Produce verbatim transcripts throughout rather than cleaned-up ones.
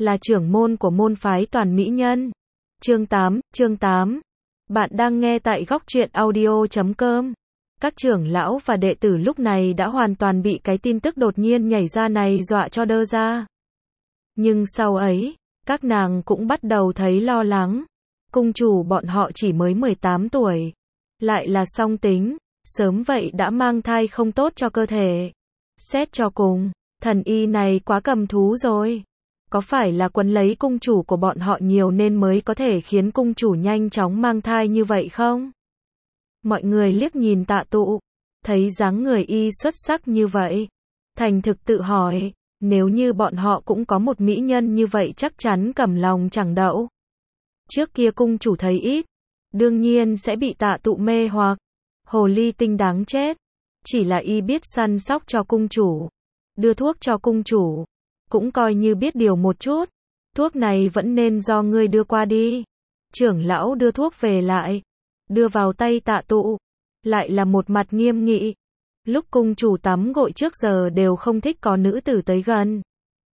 là trưởng môn của môn phái Toàn Mỹ Nhân. Chương tám, chương tám. Bạn đang nghe tại góc truyện audio chấm com. Các trưởng lão và đệ tử lúc này đã hoàn toàn bị cái tin tức đột nhiên nhảy ra này dọa cho đơ ra. Nhưng sau ấy, các nàng cũng bắt đầu thấy lo lắng. Cung chủ bọn họ chỉ mới mười tám tuổi, lại là song tính, sớm vậy đã mang thai không tốt cho cơ thể. Xét cho cùng, thần y này quá cầm thú rồi. Có phải là quấn lấy cung chủ của bọn họ nhiều nên mới có thể khiến cung chủ nhanh chóng mang thai như vậy không? Mọi người liếc nhìn Tạ Tụ, thấy dáng người y xuất sắc như vậy, thành thực tự hỏi, nếu như bọn họ cũng có một mỹ nhân như vậy chắc chắn cầm lòng chẳng đậu. Trước kia cung chủ thấy ít, đương nhiên sẽ bị Tạ Tụ mê hoặc. Hồ ly tinh đáng chết, chỉ là y biết săn sóc cho cung chủ, đưa thuốc cho cung chủ, cũng coi như biết điều một chút. Thuốc này vẫn nên do ngươi đưa qua đi. Trưởng lão đưa thuốc về lại, đưa vào tay Tạ Tụ, lại là một mặt nghiêm nghị. Lúc cung chủ tắm gội trước giờ đều không thích có nữ tử tới gần.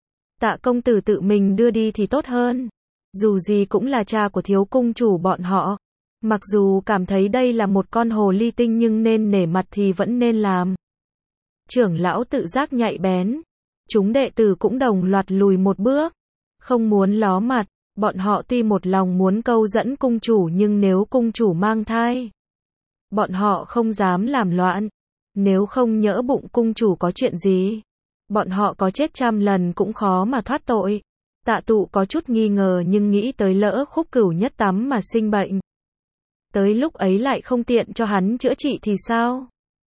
Tạ công tử tự mình đưa đi thì tốt hơn. Dù gì cũng là cha của thiếu cung chủ bọn họ. Mặc dù cảm thấy đây là một con hồ ly tinh nhưng nên nể mặt thì vẫn nên làm. Trưởng lão tự giác nhạy bén. Chúng đệ tử cũng đồng loạt lùi một bước. Không muốn ló mặt, bọn họ tuy một lòng muốn câu dẫn cung chủ nhưng nếu cung chủ mang thai, bọn họ không dám làm loạn. Nếu không nhỡ bụng cung chủ có chuyện gì, bọn họ có chết trăm lần cũng khó mà thoát tội. Tạ Tụ có chút nghi ngờ nhưng nghĩ tới lỡ Khúc Cửu Nhất tắm mà sinh bệnh, tới lúc ấy lại không tiện cho hắn chữa trị thì sao?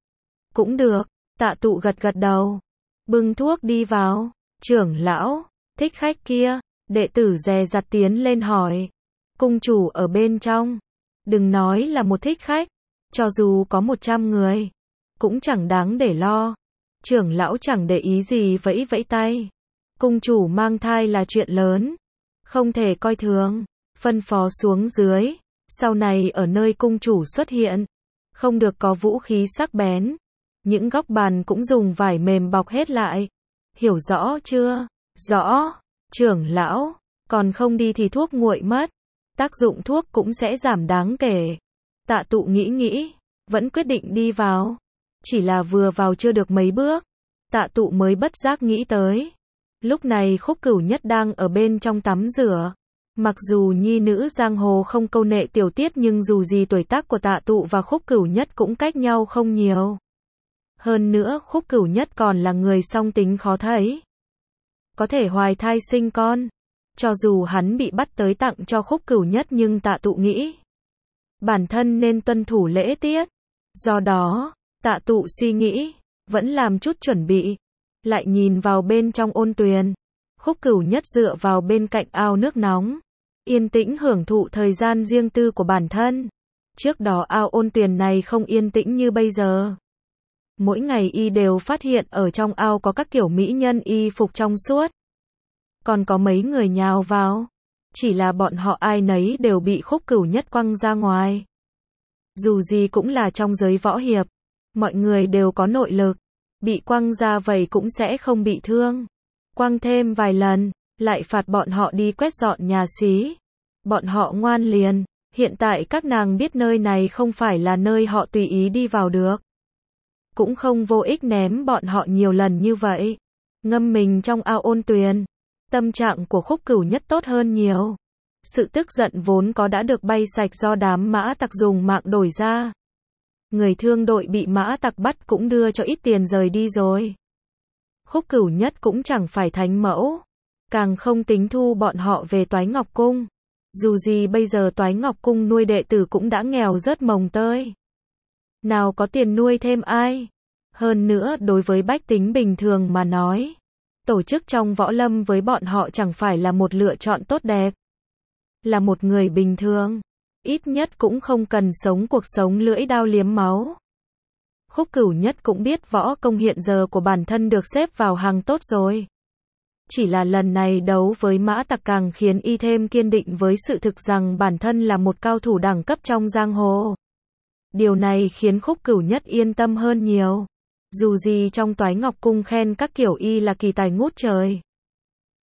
Cũng được, Tạ Tụ gật gật đầu, bưng thuốc đi vào. Trưởng lão, thích khách kia, đệ tử dè dặt tiến lên hỏi. Cung chủ ở bên trong, đừng nói là một thích khách, cho dù có một trăm người, cũng chẳng đáng để lo. Trưởng lão chẳng để ý gì vẫy vẫy tay. Cung chủ mang thai là chuyện lớn, không thể coi thường, phân phó xuống dưới. Sau này ở nơi cung chủ xuất hiện, không được có vũ khí sắc bén. Những góc bàn cũng dùng vải mềm bọc hết lại. Hiểu rõ chưa? Rõ. Trưởng lão, còn không đi thì thuốc nguội mất. Tác dụng thuốc cũng sẽ giảm đáng kể. Tạ Tụ nghĩ nghĩ, vẫn quyết định đi vào. Chỉ là vừa vào chưa được mấy bước, Tạ Tụ mới bất giác nghĩ tới. Lúc này Khúc Cửu Nhất đang ở bên trong tắm rửa. Mặc dù nhi nữ giang hồ không câu nệ tiểu tiết nhưng dù gì tuổi tác của Tạ Tụ và Khúc Cửu Nhất cũng cách nhau không nhiều. Hơn nữa Khúc Cửu Nhất còn là người song tính khó thấy, có thể hoài thai sinh con. Cho dù hắn bị bắt tới tặng cho Khúc Cửu Nhất nhưng Tạ Tụ nghĩ bản thân nên tuân thủ lễ tiết. Do đó, Tạ Tụ suy nghĩ, vẫn làm chút chuẩn bị. Lại nhìn vào bên trong ôn tuyền. Khúc Cửu Nhất dựa vào bên cạnh ao nước nóng, yên tĩnh hưởng thụ thời gian riêng tư của bản thân. Trước đó ao ôn tuyền này không yên tĩnh như bây giờ. Mỗi ngày y đều phát hiện ở trong ao có các kiểu mỹ nhân y phục trong suốt. Còn có mấy người nhào vào. Chỉ là bọn họ ai nấy đều bị Khúc Cửu Nhất quăng ra ngoài. Dù gì cũng là trong giới võ hiệp, mọi người đều có nội lực. Bị quăng ra vậy cũng sẽ không bị thương. Quăng thêm vài lần, lại phạt bọn họ đi quét dọn nhà xí. Bọn họ ngoan liền. Hiện tại các nàng biết nơi này không phải là nơi họ tùy ý đi vào được. Cũng không vô ích ném bọn họ nhiều lần như vậy. Ngâm mình trong ao ôn tuyền. Tâm trạng của Khúc Cửu Nhất tốt hơn nhiều. Sự tức giận vốn có đã được bay sạch do đám mã tặc dùng mạng đổi ra. Người thương đội bị mã tặc bắt cũng đưa cho ít tiền rời đi rồi. Khúc Cửu Nhất cũng chẳng phải thánh mẫu, càng không tính thu bọn họ về Toái Ngọc Cung. Dù gì bây giờ Toái Ngọc Cung nuôi đệ tử cũng đã nghèo rớt mồng tơi. Nào có tiền nuôi thêm ai. Hơn nữa đối với bách tính bình thường mà nói, tổ chức trong võ lâm với bọn họ chẳng phải là một lựa chọn tốt đẹp. Là một người bình thường, ít nhất cũng không cần sống cuộc sống lưỡi đao liếm máu. Khúc Cửu Nhất cũng biết võ công hiện giờ của bản thân được xếp vào hàng tốt rồi. Chỉ là lần này đấu với mã tặc càng khiến y thêm kiên định với sự thực rằng bản thân là một cao thủ đẳng cấp trong giang hồ. Điều này khiến Khúc Cửu Nhất yên tâm hơn nhiều. Dù gì trong Toái Ngọc Cung khen các kiểu y là kỳ tài ngút trời.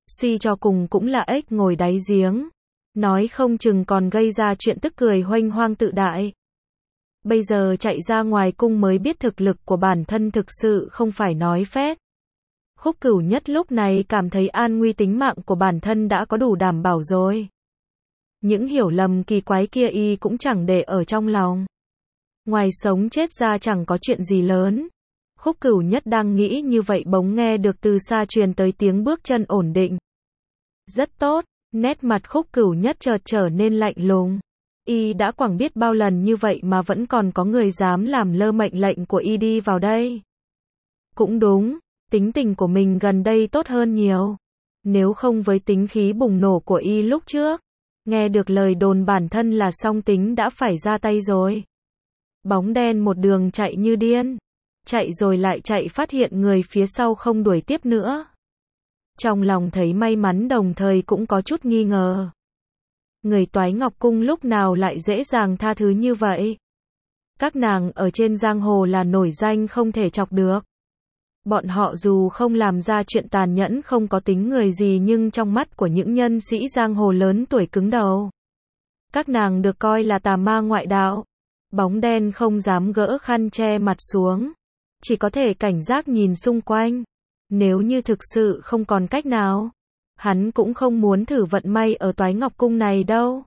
suy cho cùng cũng là ếch ngồi đáy giếng, nói không chừng còn gây ra chuyện tức cười huênh hoang tự đại. Bây giờ chạy ra ngoài cung mới biết thực lực của bản thân thực sự không phải nói phét. Khúc Cửu Nhất lúc này cảm thấy an nguy tính mạng của bản thân đã có đủ đảm bảo rồi. Những hiểu lầm kỳ quái kia y cũng chẳng để ở trong lòng. Ngoài sống chết ra chẳng có chuyện gì lớn. Khúc Cửu Nhất đang nghĩ như vậy bỗng nghe được từ xa truyền tới tiếng bước chân ổn định. Rất tốt, nét mặt Khúc Cửu Nhất chợt trở nên lạnh lùng. Y đã quẳng biết bao lần như vậy mà vẫn còn có người dám làm lơ mệnh lệnh của y đi vào đây. Cũng đúng, tính tình của mình gần đây tốt hơn nhiều. Nếu không với tính khí bùng nổ của y lúc trước, nghe được lời đồn bản thân là song tính đã phải ra tay rồi. Bóng đen một đường chạy như điên. Chạy rồi lại chạy, phát hiện người phía sau không đuổi tiếp nữa. Trong lòng thấy may mắn đồng thời cũng có chút nghi ngờ. Người Toái Ngọc Cung lúc nào lại dễ dàng tha thứ như vậy? Các nàng ở trên giang hồ là nổi danh không thể chọc được. Bọn họ dù không làm ra chuyện tàn nhẫn không có tính người gì nhưng trong mắt của những nhân sĩ giang hồ lớn tuổi cứng đầu. Các nàng được coi là tà ma ngoại đạo. Bóng đen không dám gỡ khăn che mặt xuống. Chỉ có thể cảnh giác nhìn xung quanh. Nếu như thực sự không còn cách nào, hắn cũng không muốn thử vận may ở Toái Ngọc Cung này đâu.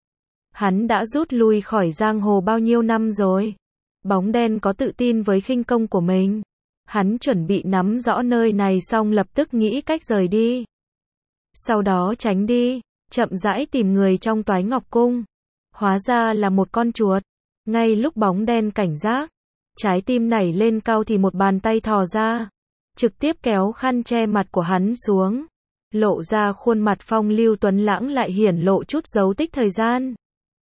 Hắn đã rút lui khỏi giang hồ bao nhiêu năm rồi. Bóng đen có tự tin với khinh công của mình. Hắn chuẩn bị nắm rõ nơi này xong lập tức nghĩ cách rời đi. Sau đó tránh đi, chậm rãi tìm người trong Toái Ngọc Cung. Hóa ra là một con chuột. Ngay lúc bóng đen cảnh giác, trái tim nảy lên cao thì một bàn tay thò ra, trực tiếp kéo khăn che mặt của hắn xuống, lộ ra khuôn mặt phong lưu tuấn lãng lại hiển lộ chút dấu tích thời gian.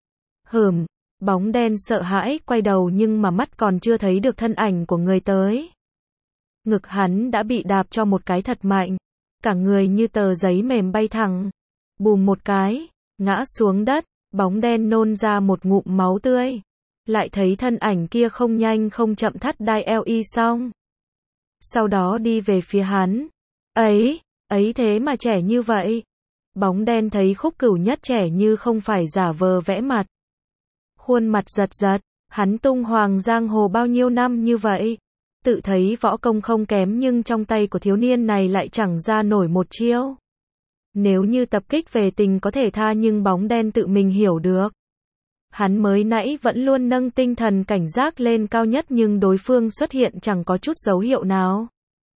Hừm, bóng đen sợ hãi quay đầu nhưng mà mắt còn chưa thấy được thân ảnh của người tới. Ngực hắn đã bị đạp cho một cái thật mạnh, cả người như tờ giấy mềm bay thẳng, bùm một cái, ngã xuống đất, bóng đen nôn ra một ngụm máu tươi. Lại thấy thân ảnh kia không nhanh không chậm thắt đai eo y xong. Sau đó đi về phía hắn. Ấy, ấy thế mà trẻ như vậy. Bóng đen thấy Khúc Cửu Nhất trẻ như không phải giả vờ vẽ mặt. Khuôn mặt giật giật, hắn tung hoàng giang hồ bao nhiêu năm như vậy. Tự thấy võ công không kém nhưng trong tay của thiếu niên này lại chẳng ra nổi một chiêu. Nếu như tập kích về tình có thể tha nhưng bóng đen tự mình hiểu được. Hắn mới nãy vẫn luôn nâng tinh thần cảnh giác lên cao nhất nhưng đối phương xuất hiện chẳng có chút dấu hiệu nào.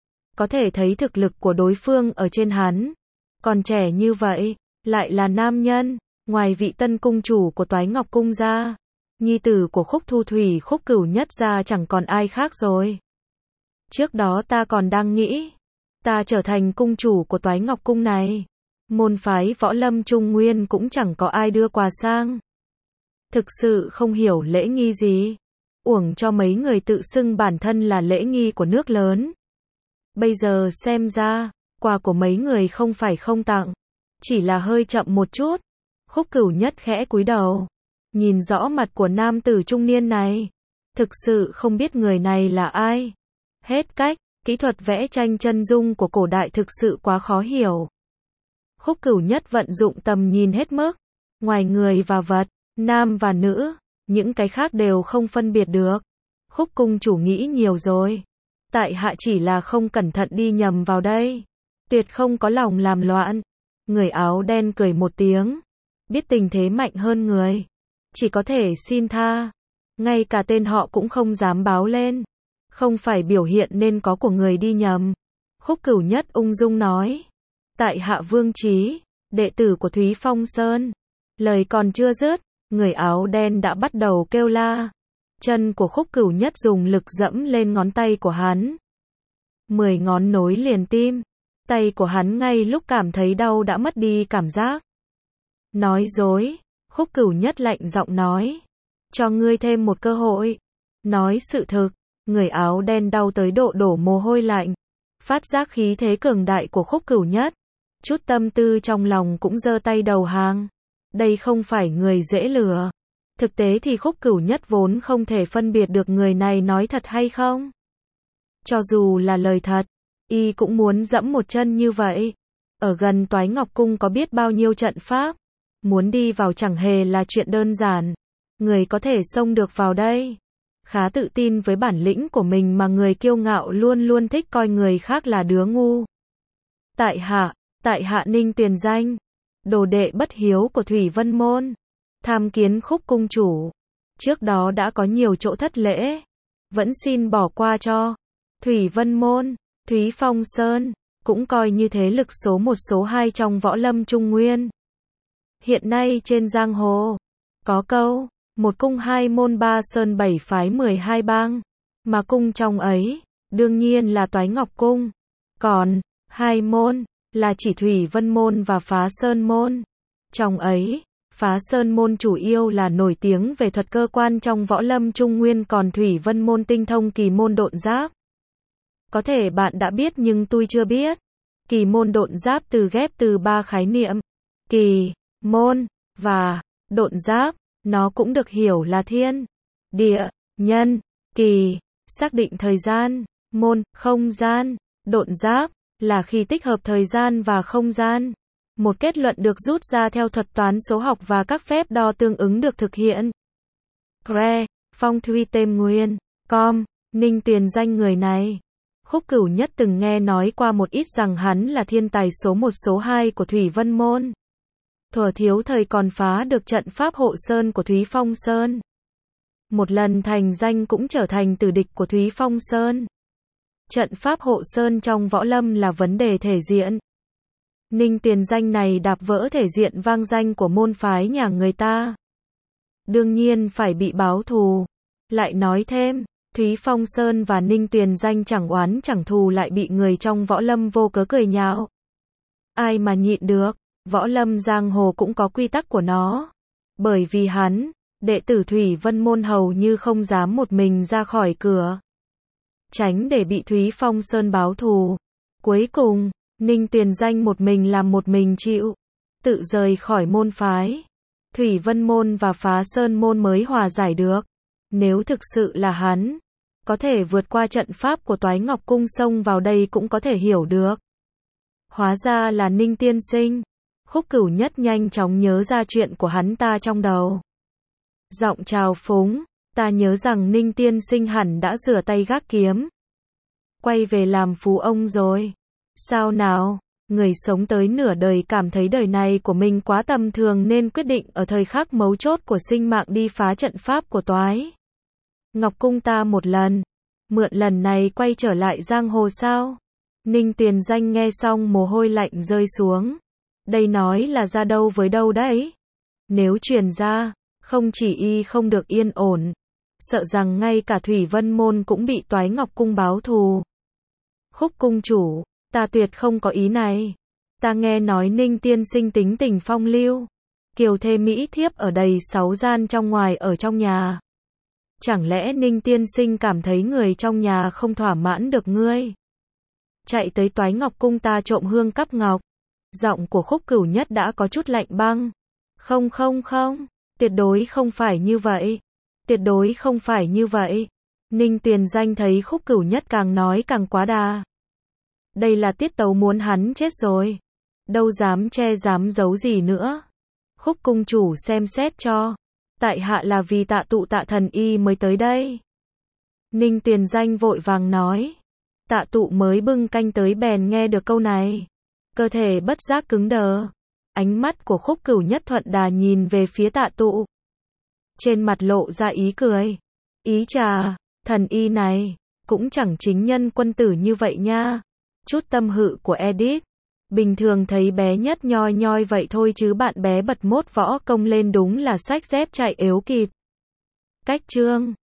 Có thể thấy thực lực của đối phương ở trên hắn. Còn trẻ như vậy, lại là nam nhân, ngoài vị tân cung chủ của Toái Ngọc Cung ra. Nhi tử của Khúc Thu Thủy Khúc Cửu Nhất ra chẳng còn ai khác rồi. Trước đó ta còn đang nghĩ, ta trở thành cung chủ của Toái Ngọc Cung này. Môn phái võ lâm Trung Nguyên cũng chẳng có ai đưa quà sang. Thực sự không hiểu lễ nghi gì. Uổng cho mấy người tự xưng bản thân là lễ nghi của nước lớn. Bây giờ xem ra, quà của mấy người không phải không tặng, chỉ là hơi chậm một chút. Khúc Cửu Nhất khẽ cúi đầu, nhìn rõ mặt của nam tử trung niên này. Thực sự không biết người này là ai. Hết cách, kỹ thuật vẽ tranh chân dung của cổ đại thực sự quá khó hiểu. Khúc Cửu Nhất vận dụng tầm nhìn hết mức. Ngoài người và vật, nam và nữ, những cái khác đều không phân biệt được. Khúc cung chủ nghĩ nhiều rồi. Tại hạ chỉ là không cẩn thận đi nhầm vào đây. Tuyệt không có lòng làm loạn. Người áo đen cười một tiếng. Biết tình thế mạnh hơn người. Chỉ có thể xin tha. Ngay cả tên họ cũng không dám báo lên. Không phải biểu hiện nên có của người đi nhầm. Khúc Cửu Nhất ung dung nói. Tại hạ Vương Chí, đệ tử của Thúy Phong Sơn. Lời còn chưa dứt, người áo đen đã bắt đầu kêu la. Chân của Khúc Cửu Nhất dùng lực dẫm lên ngón tay của hắn. Mười ngón nối liền tim. Tay của hắn ngay lúc cảm thấy đau đã mất đi cảm giác. Nói dối, Khúc Cửu Nhất lạnh giọng nói. Cho ngươi thêm một cơ hội. Nói sự thực, người áo đen đau tới độ đổ mồ hôi lạnh. Phát giác khí thế cường đại của Khúc Cửu Nhất. Chút tâm tư trong lòng cũng giơ tay đầu hàng. Đây không phải người dễ lừa. Thực tế thì Khúc Cửu Nhất vốn không thể phân biệt được người này nói thật hay không. Cho dù là lời thật, y cũng muốn dẫm một chân như vậy. Ở gần Toái Ngọc Cung có biết bao nhiêu trận pháp. Muốn đi vào chẳng hề là chuyện đơn giản. Người có thể xông được vào đây. Khá tự tin với bản lĩnh của mình mà người kiêu ngạo luôn luôn thích coi người khác là đứa ngu. Tại hạ, tại hạ Ninh Tuyền Danh, đồ đệ bất hiếu của Thủy Vân Môn, tham kiến Khúc cung chủ. Trước đó đã có nhiều chỗ thất lễ, vẫn xin bỏ qua cho. Thủy Vân Môn, Thúy Phong Sơn, cũng coi như thế lực số một số hai trong võ lâm Trung Nguyên. Hiện nay trên giang hồ, có câu, một cung hai môn ba sơn bảy phái mười hai bang, mà cung trong ấy, đương nhiên là Toái Ngọc Cung. Còn, hai môn, là chỉ Thủy Vân Môn và Phá Sơn Môn. Trong ấy, Phá Sơn Môn chủ yếu là nổi tiếng về thuật cơ quan trong võ lâm Trung Nguyên, còn Thủy Vân Môn tinh thông kỳ môn độn giáp. Có thể bạn đã biết nhưng tôi chưa biết. Kỳ môn độn giáp từ ghép từ ba khái niệm, kỳ, môn, và độn giáp, nó cũng được hiểu là thiên, địa, nhân, kỳ, xác định thời gian, môn, không gian, độn giáp, là khi tích hợp thời gian và không gian. Một kết luận được rút ra theo thuật toán số học và các phép đo tương ứng được thực hiện. Cre, phong thủy tem nguyên, com, Ninh Tuyền Danh người này. Khúc Cửu Nhất từng nghe nói qua một ít rằng hắn là thiên tài số một số hai của Thủy Vân Môn. Thuở thiếu thời còn phá được trận pháp hộ sơn của Thúy Phong Sơn. Một lần thành danh cũng trở thành tử địch của Thúy Phong Sơn. Trận pháp hộ sơn trong võ lâm là vấn đề thể diện. Ninh Tuyền Danh này đạp vỡ thể diện vang danh của môn phái nhà người ta. Đương nhiên phải bị báo thù. Lại nói thêm, Thúy Phong Sơn và Ninh Tuyền Danh chẳng oán chẳng thù lại bị người trong võ lâm vô cớ cười nhạo. Ai mà nhịn được, võ lâm giang hồ cũng có quy tắc của nó. Bởi vì hắn, đệ tử Thủy Vân Môn hầu như không dám một mình ra khỏi cửa. Tránh để bị Thúy Phong Sơn báo thù. Cuối cùng, Ninh Tuyền Danh một mình làm một mình chịu. Tự rời khỏi môn phái. Thủy Vân Môn và Phá Sơn Môn mới hòa giải được. Nếu thực sự là hắn, có thể vượt qua trận pháp của Toái Ngọc Cung xông vào đây cũng có thể hiểu được. Hóa ra là Ninh tiên sinh. Khúc Cửu Nhất nhanh chóng nhớ ra chuyện của hắn ta trong đầu. Giọng trào phúng, ta nhớ rằng Ninh tiên sinh hẳn đã rửa tay gác kiếm. Quay về làm phú ông rồi. Sao nào, người sống tới nửa đời cảm thấy đời này của mình quá tầm thường nên quyết định ở thời khắc mấu chốt của sinh mạng đi phá trận pháp của Toái Ngọc Cung ta một lần. Mượn lần này quay trở lại giang hồ sao? Ninh Tuyền Danh nghe xong mồ hôi lạnh rơi xuống. Đây nói là ra đâu với đâu đấy? Nếu truyền ra, không chỉ y không được yên ổn, sợ rằng ngay cả Thủy Vân Môn cũng bị Toái Ngọc Cung báo thù. Khúc cung chủ, ta tuyệt không có ý này. Ta nghe nói Ninh tiên sinh tính tình phong lưu, kiều thê mỹ thiếp ở đầy sáu gian trong ngoài ở trong nhà. Chẳng lẽ Ninh tiên sinh cảm thấy người trong nhà không thỏa mãn được ngươi? Chạy tới Toái Ngọc Cung ta trộm hương cắp ngọc. Giọng của Khúc Cửu Nhất đã có chút lạnh băng. Không không không, tuyệt đối không phải như vậy. Tuyệt đối không phải như vậy. Ninh Tuyền Danh thấy Khúc Cửu Nhất càng nói càng quá đà. Đây là tiết tấu muốn hắn chết rồi. Đâu dám che dám giấu gì nữa. Khúc cung chủ xem xét cho. Tại hạ là vì Tạ Tụ Tạ thần y mới tới đây. Ninh Tuyền Danh vội vàng nói. Tạ Tụ mới bưng canh tới bèn nghe được câu này. Cơ thể bất giác cứng đờ. Ánh mắt của Khúc Cửu Nhất thuận đà nhìn về phía Tạ Tụ. Trên mặt lộ ra ý cười. Ý trà, thần y này, cũng chẳng chính nhân quân tử như vậy nha. Chút tâm hự của Edith. Bình thường thấy bé nhất nhoi nhoi vậy thôi chứ bạn bé bật mốt võ công lên đúng là xách dép chạy ếu kịp. Cách chương